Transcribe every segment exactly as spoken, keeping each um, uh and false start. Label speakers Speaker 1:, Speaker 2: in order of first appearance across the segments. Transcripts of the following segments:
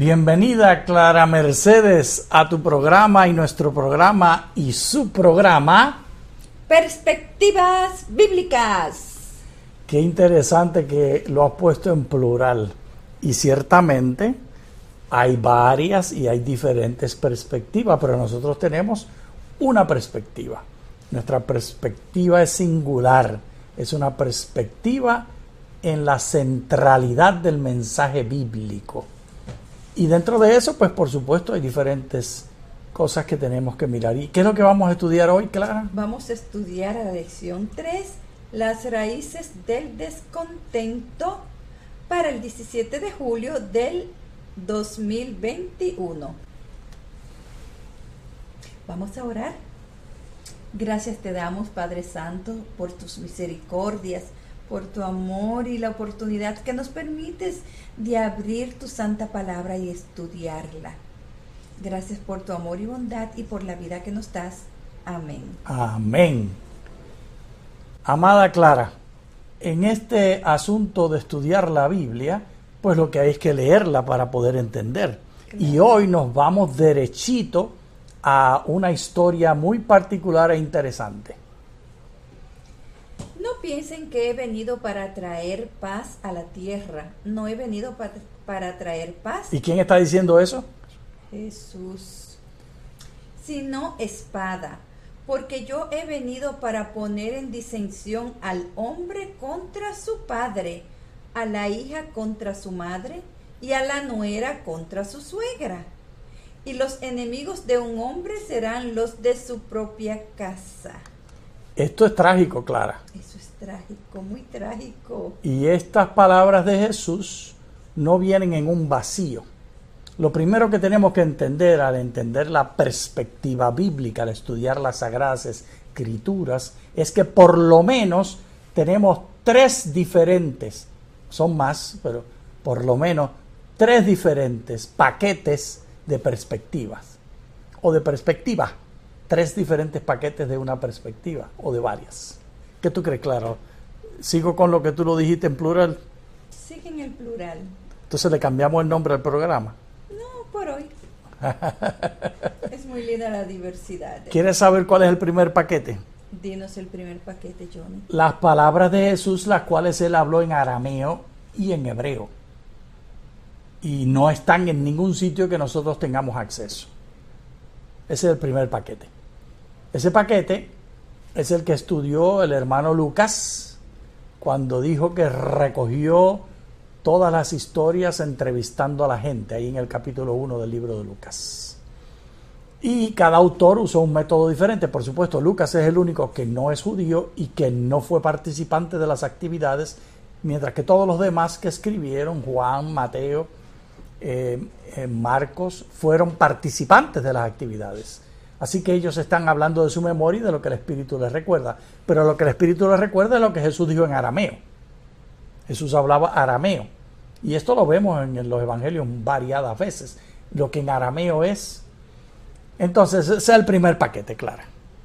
Speaker 1: Bienvenida, Clara Mercedes, a tu programa y nuestro programa y su programa
Speaker 2: Perspectivas Bíblicas.
Speaker 1: Qué interesante que lo has puesto en plural. Y ciertamente hay varias y hay diferentes perspectivas, pero nosotros tenemos una perspectiva. Nuestra perspectiva es singular, es una perspectiva en la centralidad del mensaje bíblico. Y dentro de eso, pues por supuesto, hay diferentes cosas que tenemos que mirar. ¿Y qué es lo que vamos a estudiar hoy, Clara?
Speaker 2: Vamos a estudiar a la lección tres, las raíces del descontento, para el diecisiete de julio del dos mil veintiuno. Vamos a orar. Gracias te damos, Padre Santo, por tus misericordias, por tu amor y la oportunidad que nos permites de abrir tu santa palabra y estudiarla. Gracias por tu amor y bondad y por la vida que nos das. Amén.
Speaker 1: Amén. Amada Clara, en este asunto de estudiar la Biblia, pues lo que hay es que leerla para poder entender. Claro. Y hoy nos vamos derechito a una historia muy particular e interesante.
Speaker 2: No piensen que he venido para traer paz a la tierra. No he venido pa- para traer paz.
Speaker 1: ¿Y quién está diciendo eso?
Speaker 2: Jesús. Sino espada. Porque yo he venido para poner en disensión al hombre contra su padre, a la hija contra su madre y a la nuera contra su suegra. Y los enemigos de un hombre serán los de su propia casa.
Speaker 1: Esto es trágico, Clara.
Speaker 2: Eso es trágico, muy trágico.
Speaker 1: Y estas palabras de Jesús no vienen en un vacío. Lo primero que tenemos que entender al entender la perspectiva bíblica, al estudiar las Sagradas Escrituras, es que por lo menos tenemos tres diferentes, son más, pero por lo menos tres diferentes paquetes de perspectivas, o de perspectiva, tres diferentes paquetes de una perspectiva, o de varias. ¿Qué tú crees, Claro? ¿Sigo con lo que tú lo dijiste en plural?
Speaker 2: Sigue en el plural.
Speaker 1: Entonces le cambiamos el nombre al programa.
Speaker 2: Por hoy. Es muy linda la diversidad.
Speaker 1: ¿Quieres saber cuál es el primer paquete?
Speaker 2: Dinos el primer paquete, Johnny.
Speaker 1: Las palabras de Jesús, las cuales él habló en arameo y en hebreo. Y no están en ningún sitio que nosotros tengamos acceso. Ese es el primer paquete. Ese paquete es el que estudió el hermano Lucas cuando dijo que recogió todas las historias entrevistando a la gente, ahí en el capítulo uno del libro de Lucas. Y cada autor usó un método diferente. Por supuesto, Lucas es el único que no es judío y que no fue participante de las actividades, mientras que todos los demás que escribieron, Juan, Mateo, eh, eh, Marcos, fueron participantes de las actividades. Así que ellos están hablando de su memoria y de lo que el Espíritu les recuerda. Pero lo que el Espíritu les recuerda es lo que Jesús dijo en arameo. Jesús hablaba arameo. Y esto lo vemos en los evangelios variadas veces. Lo que en arameo es. Entonces, ese es el primer paquete, Clara.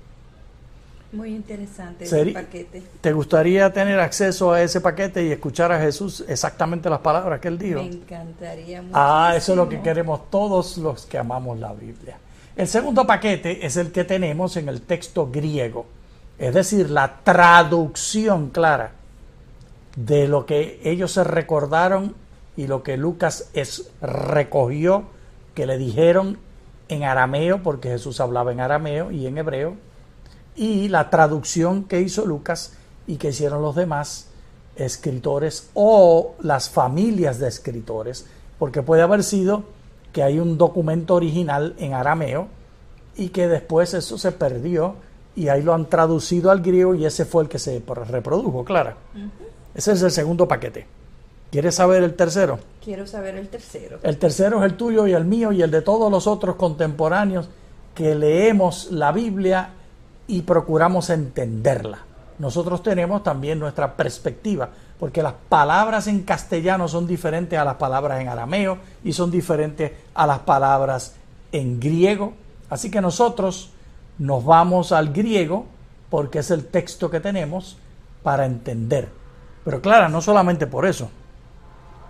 Speaker 2: Muy interesante
Speaker 1: ese
Speaker 2: paquete.
Speaker 1: ¿Te gustaría tener acceso a ese paquete y escuchar a Jesús exactamente las palabras que él dijo?
Speaker 2: Me encantaría muchísimo.
Speaker 1: Ah, eso es lo que queremos todos los que amamos la Biblia. El segundo paquete es el que tenemos en el texto griego. Es decir, la traducción, Clara, de lo que ellos se recordaron y lo que Lucas es, recogió, que le dijeron en arameo, porque Jesús hablaba en arameo y en hebreo, y la traducción que hizo Lucas y que hicieron los demás escritores o las familias de escritores, porque puede haber sido que hay un documento original en arameo y que después eso se perdió y ahí lo han traducido al griego y ese fue el que se reprodujo, Clara. Uh-huh. Ese es el segundo paquete. ¿Quieres saber el tercero?
Speaker 2: Quiero saber el tercero.
Speaker 1: El tercero es el tuyo y el mío y el de todos los otros contemporáneos que leemos la Biblia y procuramos entenderla. Nosotros tenemos también nuestra perspectiva, porque las palabras en castellano son diferentes a las palabras en arameo y son diferentes a las palabras en griego. Así que nosotros nos vamos al griego porque es el texto que tenemos para entender. Pero claro, no solamente por eso.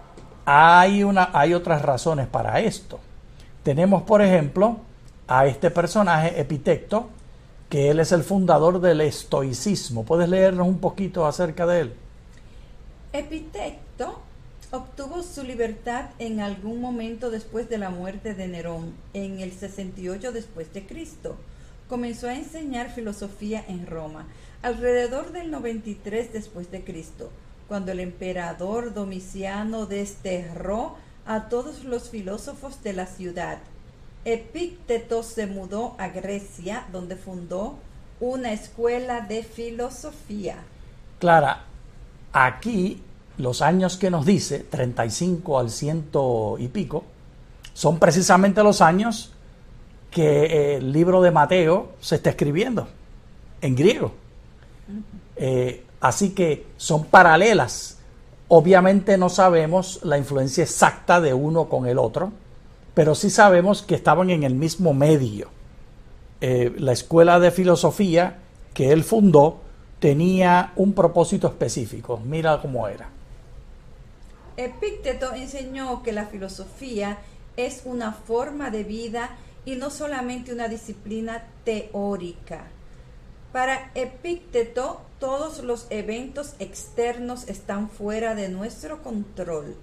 Speaker 1: hay, una, hay otras razones para esto. Tenemos, por ejemplo, a este personaje, Epicteto, que él es el fundador del estoicismo. ¿Puedes leernos un poquito acerca de él?
Speaker 2: Epicteto obtuvo su libertad en algún momento después de la muerte de Nerón, en el sesenta y ocho después de Cristo. Comenzó a enseñar filosofía en Roma alrededor del noventa y tres después de Cristo, cuando el emperador Domiciano desterró a todos los filósofos de la ciudad. Epicteto se mudó a Grecia, donde fundó una escuela de filosofía.
Speaker 1: Clara, aquí los años que nos dice, treinta y cinco al ciento y pico, son precisamente los años que el libro de Mateo se está escribiendo en griego. Uh-huh. Eh, así que son paralelas. Obviamente no sabemos la influencia exacta de uno con el otro, pero sí sabemos que estaban en el mismo medio. Eh, la escuela de filosofía que él fundó tenía un propósito específico. Mira cómo era.
Speaker 2: Epicteto enseñó que la filosofía es una forma de vida y no solamente una disciplina teórica. Para Epicteto, todos los eventos externos están fuera de nuestro control.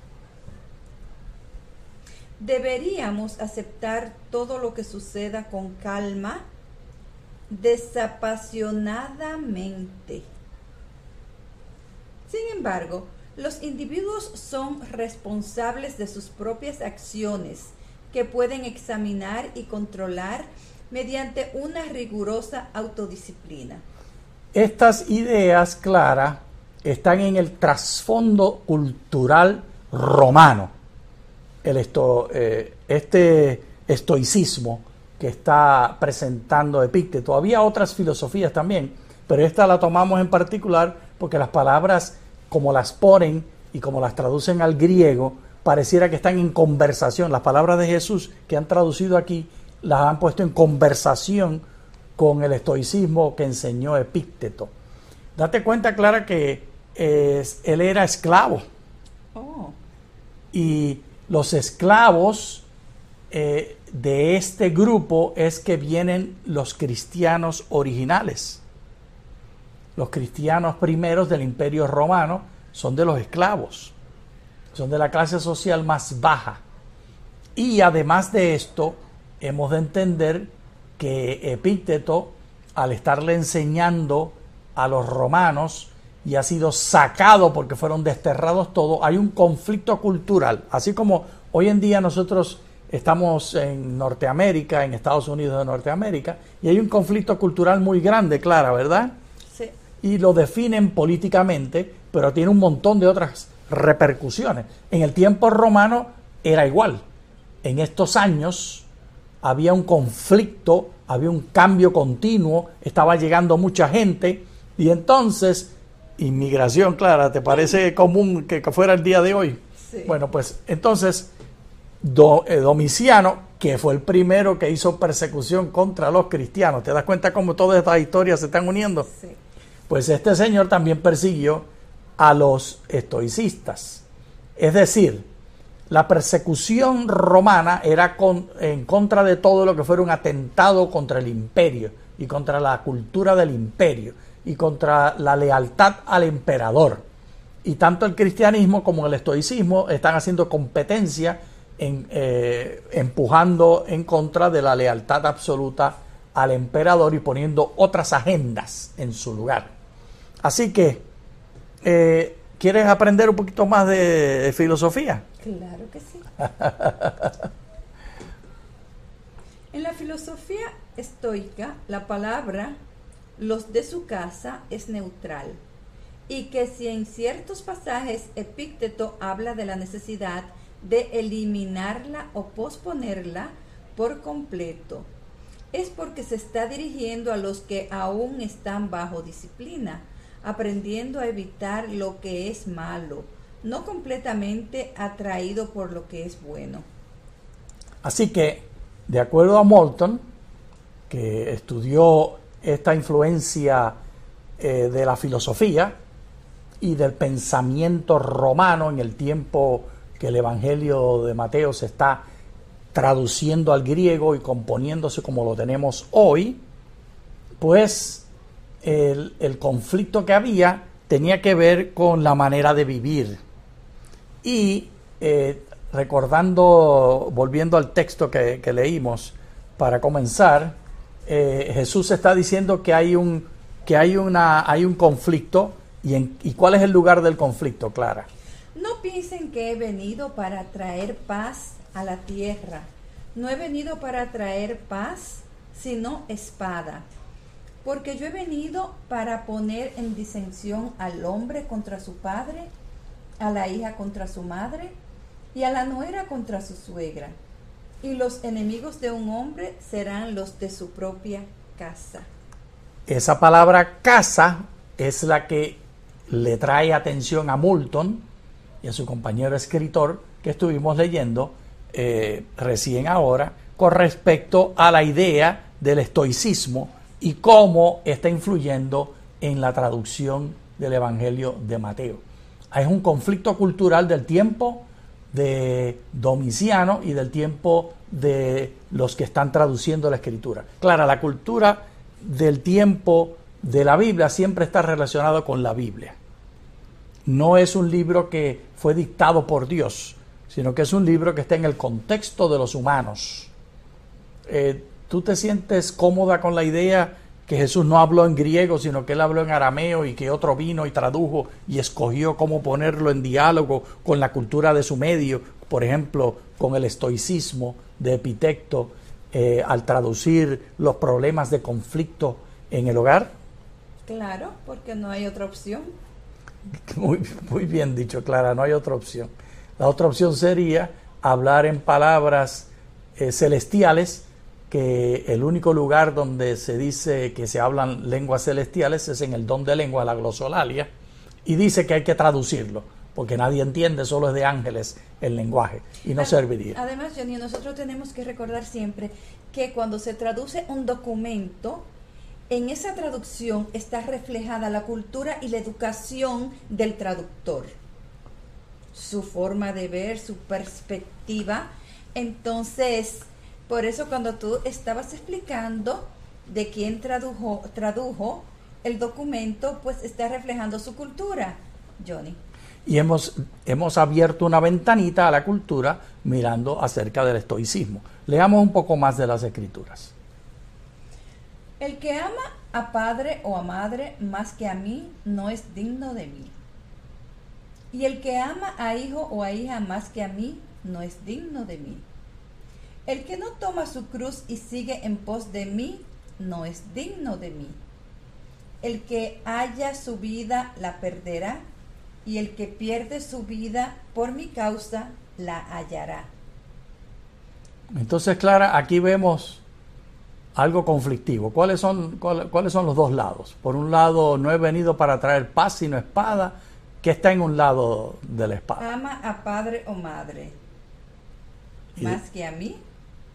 Speaker 2: Deberíamos aceptar todo lo que suceda con calma, desapasionadamente. Sin embargo, los individuos son responsables de sus propias acciones, que pueden examinar y controlar mediante una rigurosa autodisciplina.
Speaker 1: Estas ideas, Clara, están en el trasfondo cultural romano. El esto, eh, este estoicismo que está presentando Epicteto. Había otras filosofías también, pero esta la tomamos en particular porque las palabras, como las ponen y como las traducen al griego, pareciera que están en conversación. Las palabras de Jesús que han traducido aquí las han puesto en conversación con el estoicismo que enseñó Epicteto. Date cuenta, Clara, que eh, él era esclavo.
Speaker 2: Oh.
Speaker 1: Y los esclavos eh, de este grupo es que vienen los cristianos originales. Los cristianos primeros del Imperio Romano son de los esclavos. Son de la clase social más baja. Y además de esto, hemos de entender que Epicteto, al estarle enseñando a los romanos y ha sido sacado porque fueron desterrados todos, hay un conflicto cultural. Así como hoy en día nosotros estamos en Norteamérica, en Estados Unidos de Norteamérica, y hay un conflicto cultural muy grande, Clara, ¿verdad?
Speaker 2: Sí.
Speaker 1: Y lo definen políticamente, pero tiene un montón de otras repercusiones. En el tiempo romano era igual. En estos años había un conflicto, había un cambio continuo, estaba llegando mucha gente, y entonces, inmigración, Clara, ¿te parece común que, que fuera el día de hoy?
Speaker 2: Sí.
Speaker 1: Bueno, pues entonces Do, eh, Domiciano, que fue el primero que hizo persecución contra los cristianos, ¿te das cuenta cómo todas estas historias se están uniendo?
Speaker 2: Sí.
Speaker 1: Pues este señor también persiguió a los estoicistas. Es decir, la persecución romana era con, en contra de todo lo que fuera un atentado contra el imperio y contra la cultura del imperio y contra la lealtad al emperador. Y tanto el cristianismo como el estoicismo están haciendo competencia en, eh, empujando en contra de la lealtad absoluta al emperador y poniendo otras agendas en su lugar. Así que, eh, ¿quieres aprender un poquito más de, de filosofía?
Speaker 2: Claro que sí. En la filosofía estoica, la palabra los de su casa es neutral, y que si en ciertos pasajes Epicteto habla de la necesidad de eliminarla o posponerla por completo, es porque se está dirigiendo a los que aún están bajo disciplina, aprendiendo a evitar lo que es malo, no completamente atraído por lo que es bueno.
Speaker 1: Así que, de acuerdo a Moulton, que estudió esta influencia eh, de la filosofía y del pensamiento romano en el tiempo que el Evangelio de Mateo se está traduciendo al griego y componiéndose como lo tenemos hoy, pues el, el conflicto que había tenía que ver con la manera de vivir. Y eh, recordando, volviendo al texto que, que leímos para comenzar, eh, Jesús está diciendo que hay un, que hay una, hay un conflicto. ¿Y, en, ¿Y cuál es el lugar del conflicto, Clara?
Speaker 2: No piensen que he venido para traer paz a la tierra. No he venido para traer paz, sino espada. Porque yo he venido para poner en disensión al hombre contra su padre, a la hija contra su madre, y a la nuera contra su suegra. Y los enemigos de un hombre serán los de su propia casa.
Speaker 1: Esa palabra casa es la que le trae atención a Moulton y a su compañero escritor que estuvimos leyendo eh, recién ahora con respecto a la idea del estoicismo y cómo está influyendo en la traducción del Evangelio de Mateo. Es un conflicto cultural del tiempo de Domiciano y del tiempo de los que están traduciendo la Escritura. Claro, la cultura del tiempo de la Biblia siempre está relacionado con la Biblia. No es un libro que fue dictado por Dios, sino que es un libro que está en el contexto de los humanos. Eh, ¿Tú te sientes cómoda con la idea que Jesús no habló en griego, sino que él habló en arameo y que otro vino y tradujo y escogió cómo ponerlo en diálogo con la cultura de su medio? Por ejemplo, con el estoicismo de Epicteto, eh, al traducir los problemas de conflicto en el hogar.
Speaker 2: Claro, porque no hay otra opción.
Speaker 1: Muy, muy bien dicho, Clara, no hay otra opción. La otra opción sería hablar en palabras eh, celestiales, que el único lugar donde se dice que se hablan lenguas celestiales es en el don de lengua, la glosolalia, y dice que hay que traducirlo, porque nadie entiende, solo es de ángeles el lenguaje, y no serviría.
Speaker 2: Además, Johnny, nosotros tenemos que recordar siempre que cuando se traduce un documento, en esa traducción está reflejada la cultura y la educación del traductor, su forma de ver, su perspectiva. Entonces, por eso cuando tú estabas explicando de quién tradujo, tradujo el documento, pues está reflejando su cultura, Johnny.
Speaker 1: Y hemos, hemos abierto una ventanita a la cultura mirando acerca del estoicismo. Leamos un poco más de las Escrituras.
Speaker 2: El que ama a padre o a madre más que a mí no es digno de mí. Y el que ama a hijo o a hija más que a mí no es digno de mí. El que no toma su cruz y sigue en pos de mí no es digno de mí. El que halla su vida la perderá, y el que pierde su vida por mi causa la hallará.
Speaker 1: Entonces, Clara, aquí vemos algo conflictivo. ¿Cuáles son, cuál, cuáles son los dos lados? Por un lado, no he venido para traer paz sino espada. ¿Qué está en un lado de la espada?
Speaker 2: Ama a padre o madre más que a mí.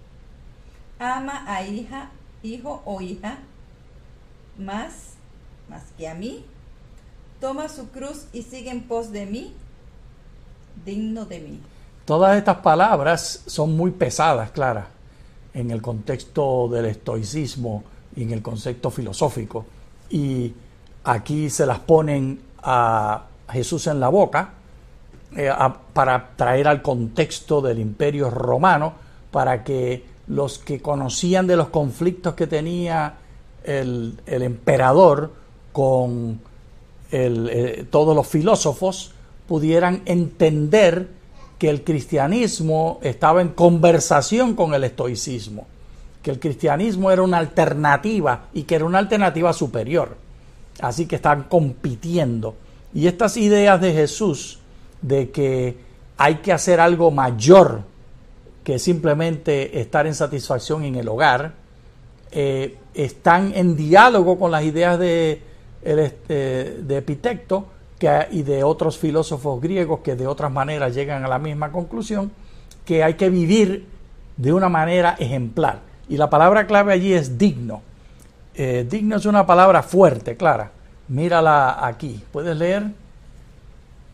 Speaker 2: Ama a hija, hijo o hija más, más que a mí. Toma su cruz y sigue en pos de mí, digno de mí.
Speaker 1: Todas estas palabras son muy pesadas, Clara, en el contexto del estoicismo y en el concepto filosófico. Y aquí se las ponen a Jesús en la boca eh, a, para traer al contexto del Imperio Romano, para que los que conocían de los conflictos que tenía el, el emperador con el, eh, todos los filósofos pudieran entender que el cristianismo estaba en conversación con el estoicismo, que el cristianismo era una alternativa y que era una alternativa superior. Así que están compitiendo. Y estas ideas de Jesús de que hay que hacer algo mayor que simplemente estar en satisfacción en el hogar, eh, están en diálogo con las ideas de, de, de Epicteto que, y de otros filósofos griegos que de otras maneras llegan a la misma conclusión, que hay que vivir de una manera ejemplar. Y la palabra clave allí es digno. Eh, digno es una palabra fuerte, Clara. Mírala aquí. ¿Puedes leer?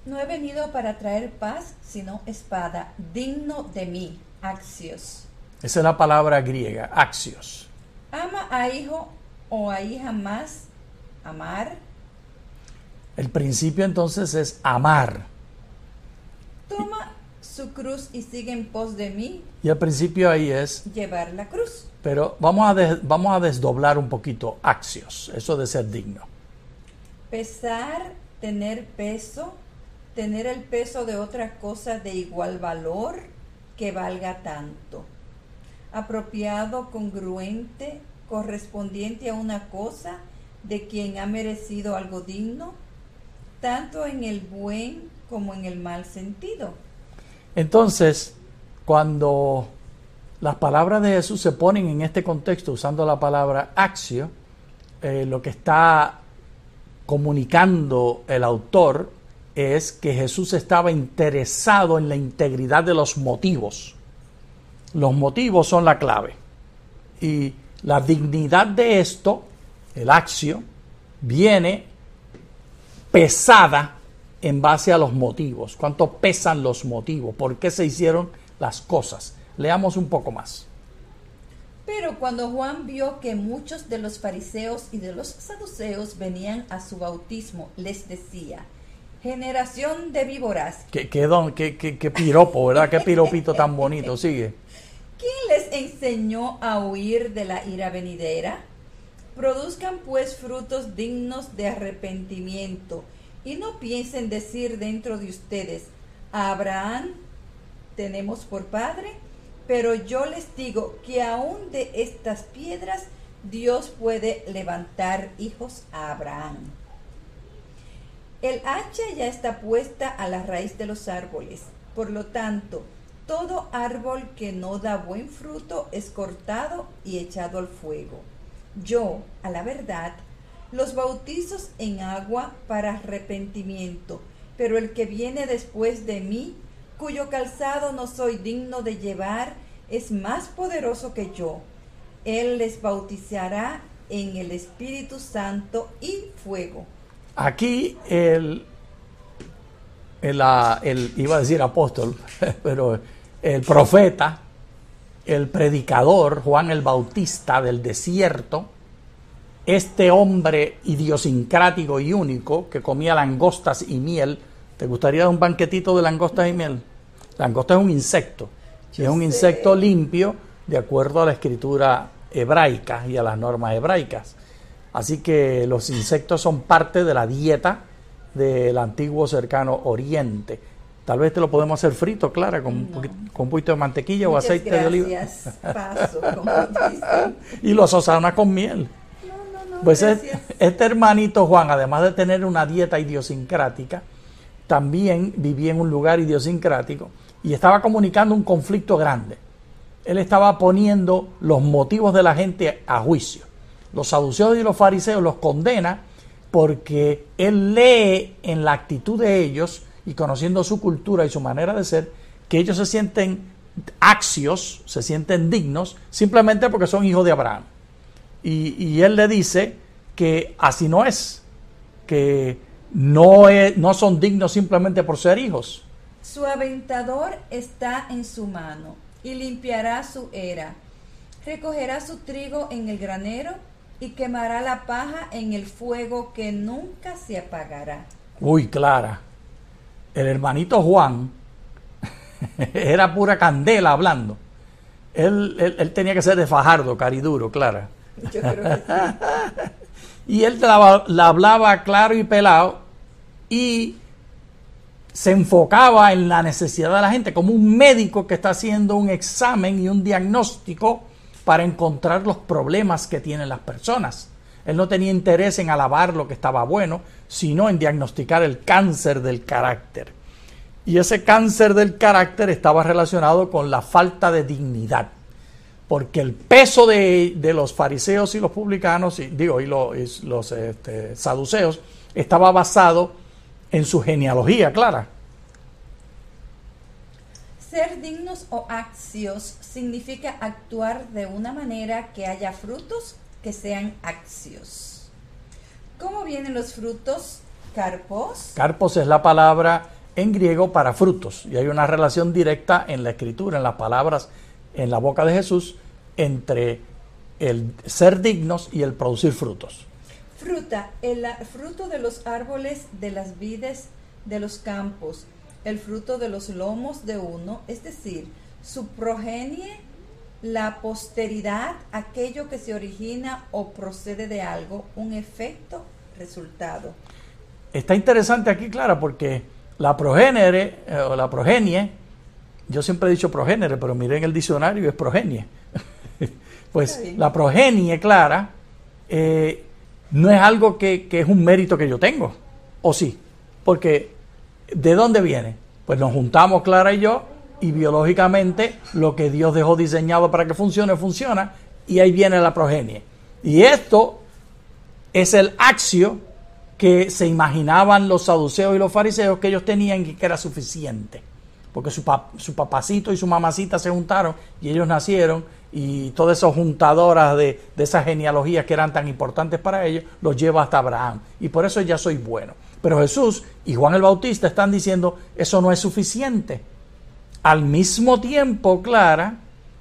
Speaker 2: No he venido para traer paz, sino espada, digno de mí, axios.
Speaker 1: Esa es la palabra griega, axios.
Speaker 2: Ama a hijo o a hija más, amar.
Speaker 1: El principio entonces es amar.
Speaker 2: Toma su cruz y sigue en pos de mí.
Speaker 1: Y el principio ahí es,
Speaker 2: llevar la cruz.
Speaker 1: pero vamos a, de- vamos a desdoblar un poquito axios, eso de ser digno.
Speaker 2: Pesar, tener peso, tener el peso de otra cosa de igual valor que valga tanto. Apropiado, congruente, correspondiente a una cosa de quien ha merecido algo digno, tanto en el buen como en el mal sentido.
Speaker 1: Entonces, cuando las palabras de Jesús se ponen en este contexto usando la palabra axio, eh, lo que está comunicando el autor es que Jesús estaba interesado en la integridad de los motivos. Los motivos son la clave. Y la dignidad de esto, el axio, viene pesada en base a los motivos. ¿Cuánto pesan los motivos? ¿Por qué se hicieron las cosas? Leamos un poco más.
Speaker 2: Pero cuando Juan vio que muchos de los fariseos y de los saduceos venían a su bautismo, les decía: generación de víboras,
Speaker 1: Qué, qué, don, qué, qué, qué piropo, ¿verdad? Qué piropito tan bonito. Sigue.
Speaker 2: ¿quién les enseñó a huir de la ira venidera? Produzcan pues frutos dignos de arrepentimiento, y no piensen decir dentro de ustedes: a Abraham tenemos por padre. Pero yo les digo que aún de estas piedras Dios puede levantar hijos a Abraham. El hacha ya está puesta a la raíz de los árboles. Por lo tanto, todo árbol que no da buen fruto es cortado y echado al fuego. Yo, a la verdad, los bautizo en agua para arrepentimiento, pero el que viene después de mí, cuyo calzado no soy digno de llevar, es más poderoso que yo. Él les bautizará en el Espíritu Santo y fuego.
Speaker 1: Aquí el, el, ah, el- iba a decir apóstol, pero el profeta, el predicador, Juan el Bautista del desierto, este hombre idiosincrático y único que comía langostas y miel. ¿Te gustaría un banquetito de langostas y miel? Langosta es un insecto, y es un
Speaker 2: sé.
Speaker 1: insecto limpio de acuerdo a la escritura hebraica y a las normas hebraicas. Así que los insectos son parte de la dieta del antiguo cercano Oriente. Tal vez te lo podemos hacer frito, Clara, con, un
Speaker 2: No.
Speaker 1: poquito- con un poquito de mantequilla
Speaker 2: Muchas
Speaker 1: o aceite de oliva.
Speaker 2: gracias. Paso, como dicen.
Speaker 1: Y los sazonas con miel.
Speaker 2: No, no, no,
Speaker 1: Pues es-
Speaker 2: gracias.
Speaker 1: este hermanito Juan, además de tener una dieta idiosincrática, también vivía en un lugar idiosincrático y estaba comunicando un conflicto grande. Él estaba poniendo los motivos de la gente a juicio. Los saduceos y los fariseos los condena porque él lee en la actitud de ellos y conociendo su cultura y su manera de ser, que ellos se sienten axios, se sienten dignos, simplemente porque son hijos de Abraham. Y, y él le dice que así no es, que no, es, no son dignos simplemente por ser hijos.
Speaker 2: Su aventador está en su mano y limpiará su era. Recogerá su trigo en el granero y quemará la paja en el fuego que nunca se apagará.
Speaker 1: Uy, Clara, el hermanito Juan era pura candela hablando. Él, él, él tenía que ser de Fajardo, cariduro, Clara.
Speaker 2: Yo creo que sí.
Speaker 1: Y él la, la hablaba claro y pelado y se enfocaba en la necesidad de la gente, como un médico que está haciendo un examen y un diagnóstico para encontrar los problemas que tienen las personas. Él no tenía interés en alabar lo que estaba bueno, sino en diagnosticar el cáncer del carácter. Y ese cáncer del carácter estaba relacionado con la falta de dignidad, porque el peso de, de los fariseos y los publicanos, y, digo, y los, y los este, saduceos, estaba basado en su genealogía, Clara.
Speaker 2: Ser dignos o axios significa actuar de una manera que haya frutos que sean axios. ¿Cómo vienen los frutos? Carpos.
Speaker 1: Carpos es la palabra en griego para frutos, y hay una relación directa en la escritura, en las palabras en la boca de Jesús, entre el ser dignos y el producir frutos.
Speaker 2: Fruta, el fruto de los árboles, de las vides, de los campos, el fruto de los lomos de uno, es decir, su progenie, la posteridad, aquello que se origina o procede de algo, un efecto, resultado.
Speaker 1: Está interesante aquí, Clara, porque la progénere, eh, o la progenie, yo siempre he dicho progénere, pero miré en el diccionario y es progenie. Pues la progenie, Clara, eh, no es algo que, que es un mérito que yo tengo, ¿o sí? Porque, ¿de dónde viene? Pues nos juntamos, Clara y yo, y biológicamente lo que Dios dejó diseñado para que funcione, funciona, y ahí viene la progenie. Y esto es el axio que se imaginaban los saduceos y los fariseos que ellos tenían, que era suficiente. Porque su, pap, su papacito y su mamacita se juntaron y ellos nacieron, y todas esas juntadoras de, de esas genealogías que eran tan importantes para ellos, los lleva hasta Abraham. Y por eso ya soy bueno. Pero Jesús y Juan el Bautista están diciendo, eso no es suficiente. Al mismo tiempo, Clara,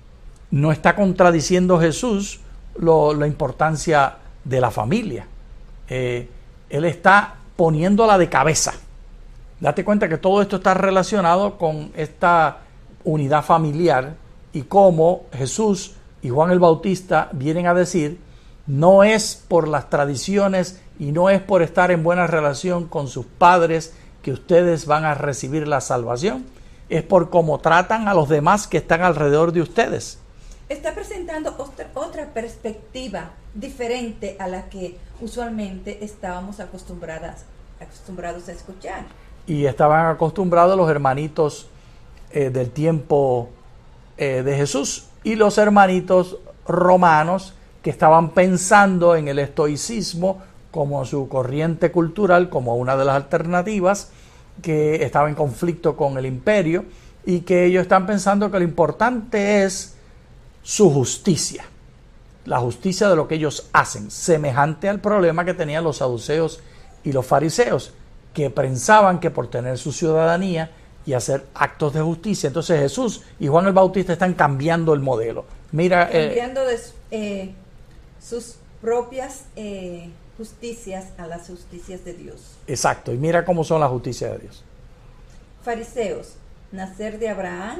Speaker 1: no está contradiciendo Jesús lo, la importancia de la familia. Eh, él está poniéndola de cabeza. Date cuenta que todo esto está relacionado con esta unidad familiar, y cómo Jesús y Juan el Bautista vienen a decir, no es por las tradiciones y no es por estar en buena relación con sus padres que ustedes van a recibir la salvación, es por cómo tratan a los demás que están alrededor de ustedes.
Speaker 2: Está presentando otra, otra perspectiva diferente a la que usualmente estábamos acostumbradas, acostumbrados a escuchar.
Speaker 1: Y estaban acostumbrados los hermanitos eh, del tiempo eh, de Jesús y los hermanitos romanos, que estaban pensando en el estoicismo como su corriente cultural, como una de las alternativas, que estaba en conflicto con el imperio, y que ellos están pensando que lo importante es su justicia, la justicia de lo que ellos hacen, semejante al problema que tenían los saduceos y los fariseos, que pensaban que por tener su ciudadanía y hacer actos de justicia, entonces Jesús y Juan el Bautista están cambiando el modelo. Mira,
Speaker 2: cambiando eh, de, eh, sus propias eh, justicias a las justicias de Dios.
Speaker 1: Exacto, y mira cómo son las justicias de Dios.
Speaker 2: Fariseos, nacer de Abraham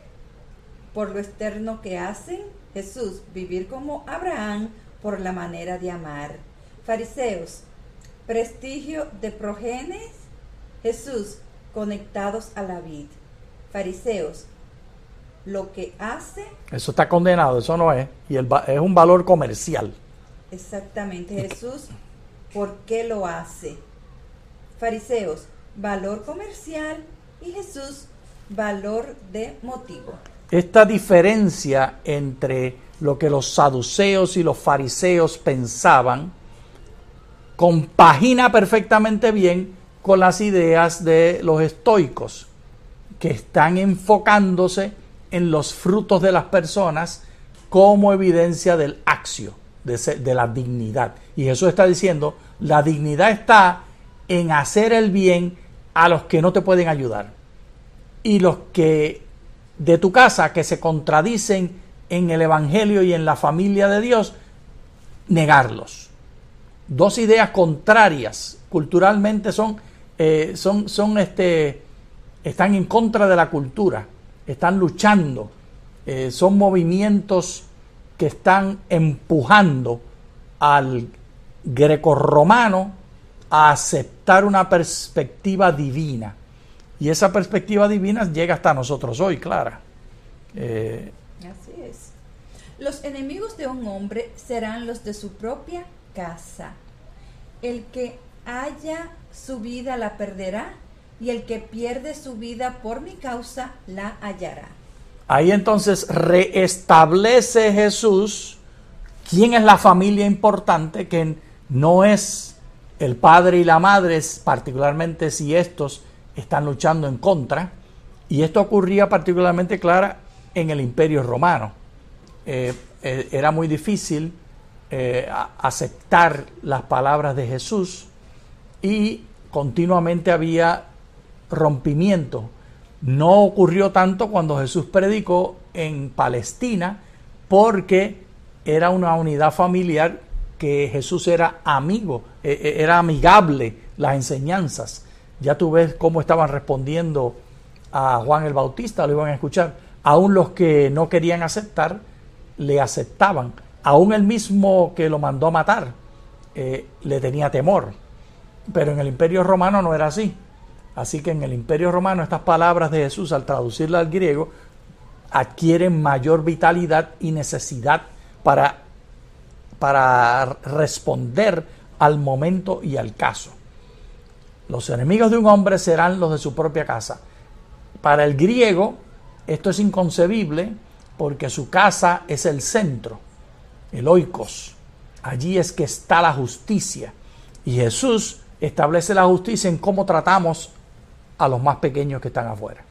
Speaker 2: por lo externo que hacen. Jesús, vivir como Abraham por la manera de amar. Fariseos, prestigio de progenes. Jesús, conectados a la vid. Fariseos, lo que hace. Eso
Speaker 1: está condenado, eso no es. Y el, es un valor comercial.
Speaker 2: Exactamente. Jesús, ¿por qué lo hace? Fariseos, valor comercial, y Jesús, valor de motivo.
Speaker 1: Esta diferencia entre lo que los saduceos y los fariseos pensaban compagina perfectamente bien con las ideas de los estoicos, que están enfocándose en los frutos de las personas como evidencia del axio, de, de la dignidad. Y Jesús está diciendo, la dignidad está en hacer el bien a los que no te pueden ayudar, y los que de tu casa que se contradicen en el evangelio y en la familia de Dios, negarlos. Dos ideas contrarias culturalmente son, eh, son, son este, están en contra de la cultura, están luchando, eh, son movimientos que están empujando al grecorromano a aceptar una perspectiva divina. Y esa perspectiva divina llega hasta nosotros hoy, Clara. Eh,
Speaker 2: Así es. Los enemigos de un hombre serán los de su propia casa. El que haya su vida la perderá, y el que pierde su vida por mi causa la hallará.
Speaker 1: Ahí entonces reestablece Jesús quién es la familia importante, que no es el padre y la madre, particularmente si estos están luchando en contra. Y esto ocurría particularmente, Clara, en el Imperio Romano. Eh, eh, era muy difícil eh, aceptar las palabras de Jesús, y continuamente había rompimiento. No ocurrió tanto cuando Jesús predicó en Palestina, porque era una unidad familiar que Jesús era amigo, era amigable las enseñanzas. Ya tú ves cómo estaban respondiendo a Juan el Bautista, lo iban a escuchar. Aún los que no querían aceptar, le aceptaban. Aún el mismo que lo mandó a matar, eh, le tenía temor. Pero en el Imperio Romano no era así. Así que en el Imperio Romano estas palabras de Jesús, al traducirlas al griego, adquieren mayor vitalidad y necesidad para, para responder al momento y al caso. Los enemigos de un hombre serán los de su propia casa. Para el griego esto es inconcebible, porque su casa es el centro, el oikos. Allí es que está la justicia. Y Jesús establece la justicia en cómo tratamos a los más pequeños que están afuera.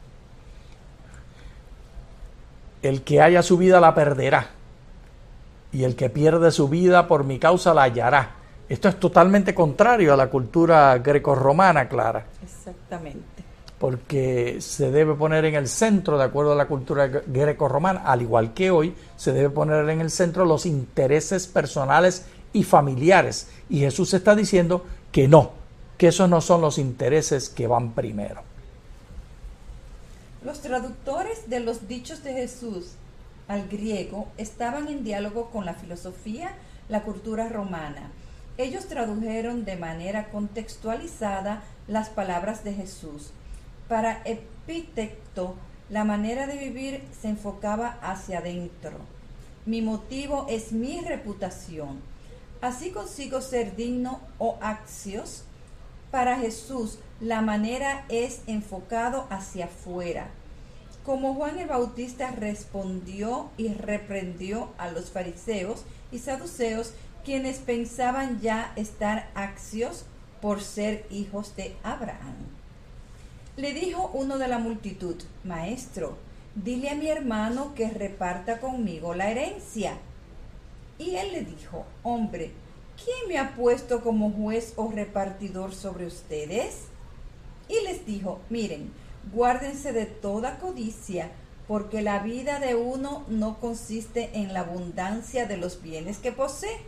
Speaker 1: El que haya su vida la perderá, y el que pierde su vida por mi causa la hallará. Esto es totalmente contrario a la cultura grecorromana, Clara.
Speaker 2: Exactamente.
Speaker 1: Porque se debe poner en el centro, de acuerdo a la cultura grecorromana, al igual que hoy, se debe poner en el centro los intereses personales y familiares. Y Jesús está diciendo que no, que esos no son los intereses que van primero.
Speaker 2: Los traductores de los dichos de Jesús al griego estaban en diálogo con la filosofía, la cultura romana. Ellos tradujeron de manera contextualizada las palabras de Jesús. Para Epicteto, la manera de vivir se enfocaba hacia adentro. Mi motivo es mi reputación. Así consigo ser digno o axios. Para Jesús, la manera es enfocado hacia afuera. Como Juan el Bautista respondió y reprendió a los fariseos y saduceos, quienes pensaban ya estar axios por ser hijos de Abraham. Le dijo uno de la multitud: Maestro, dile a mi hermano que reparta conmigo la herencia. Y él le dijo: Hombre, ¿quién me ha puesto como juez o repartidor sobre ustedes? Y les dijo: Miren, guárdense de toda codicia, porque la vida de uno no consiste en la abundancia de los bienes que posee.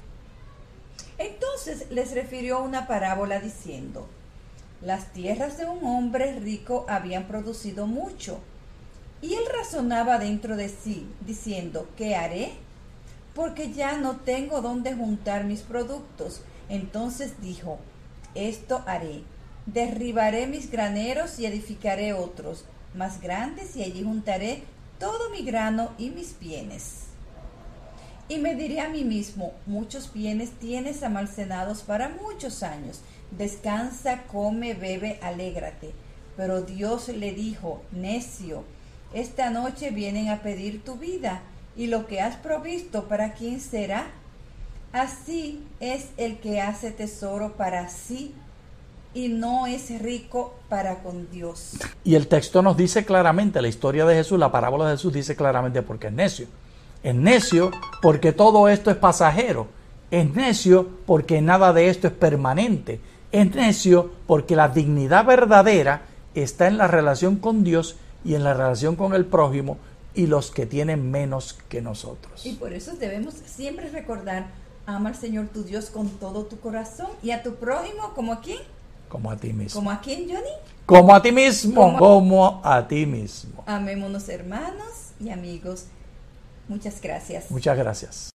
Speaker 2: Entonces les refirió una parábola diciendo: Las tierras de un hombre rico habían producido mucho, y él razonaba dentro de sí, diciendo: ¿Qué haré? Porque ya no tengo dónde juntar mis productos. Entonces dijo: Esto haré: derribaré mis graneros y edificaré otros más grandes, y allí juntaré todo mi grano y mis bienes. Y me diré a mí mismo: muchos bienes tienes almacenados para muchos años. Descansa, come, bebe, alégrate. Pero Dios le dijo: Necio, esta noche vienen a pedir tu vida, y lo que has provisto, ¿para quién será? Así es el que hace tesoro para sí y no es rico para con Dios.
Speaker 1: Y el texto nos dice claramente, la historia de Jesús, la parábola de Jesús dice claramente porque es necio. Es necio porque todo esto es pasajero. Es necio porque nada de esto es permanente. Es necio porque la dignidad verdadera está en la relación con Dios y en la relación con el prójimo y los que tienen menos que nosotros.
Speaker 2: Y por eso debemos siempre recordar: ama al Señor tu Dios con todo tu corazón, y a tu prójimo como a quién.
Speaker 1: Como a ti mismo.
Speaker 2: ¿Como a quién, Johnny?
Speaker 1: Como a ti mismo.
Speaker 2: Como,
Speaker 1: como a ti mismo.
Speaker 2: Amémonos, hermanos y amigos. Muchas gracias.
Speaker 1: Muchas gracias.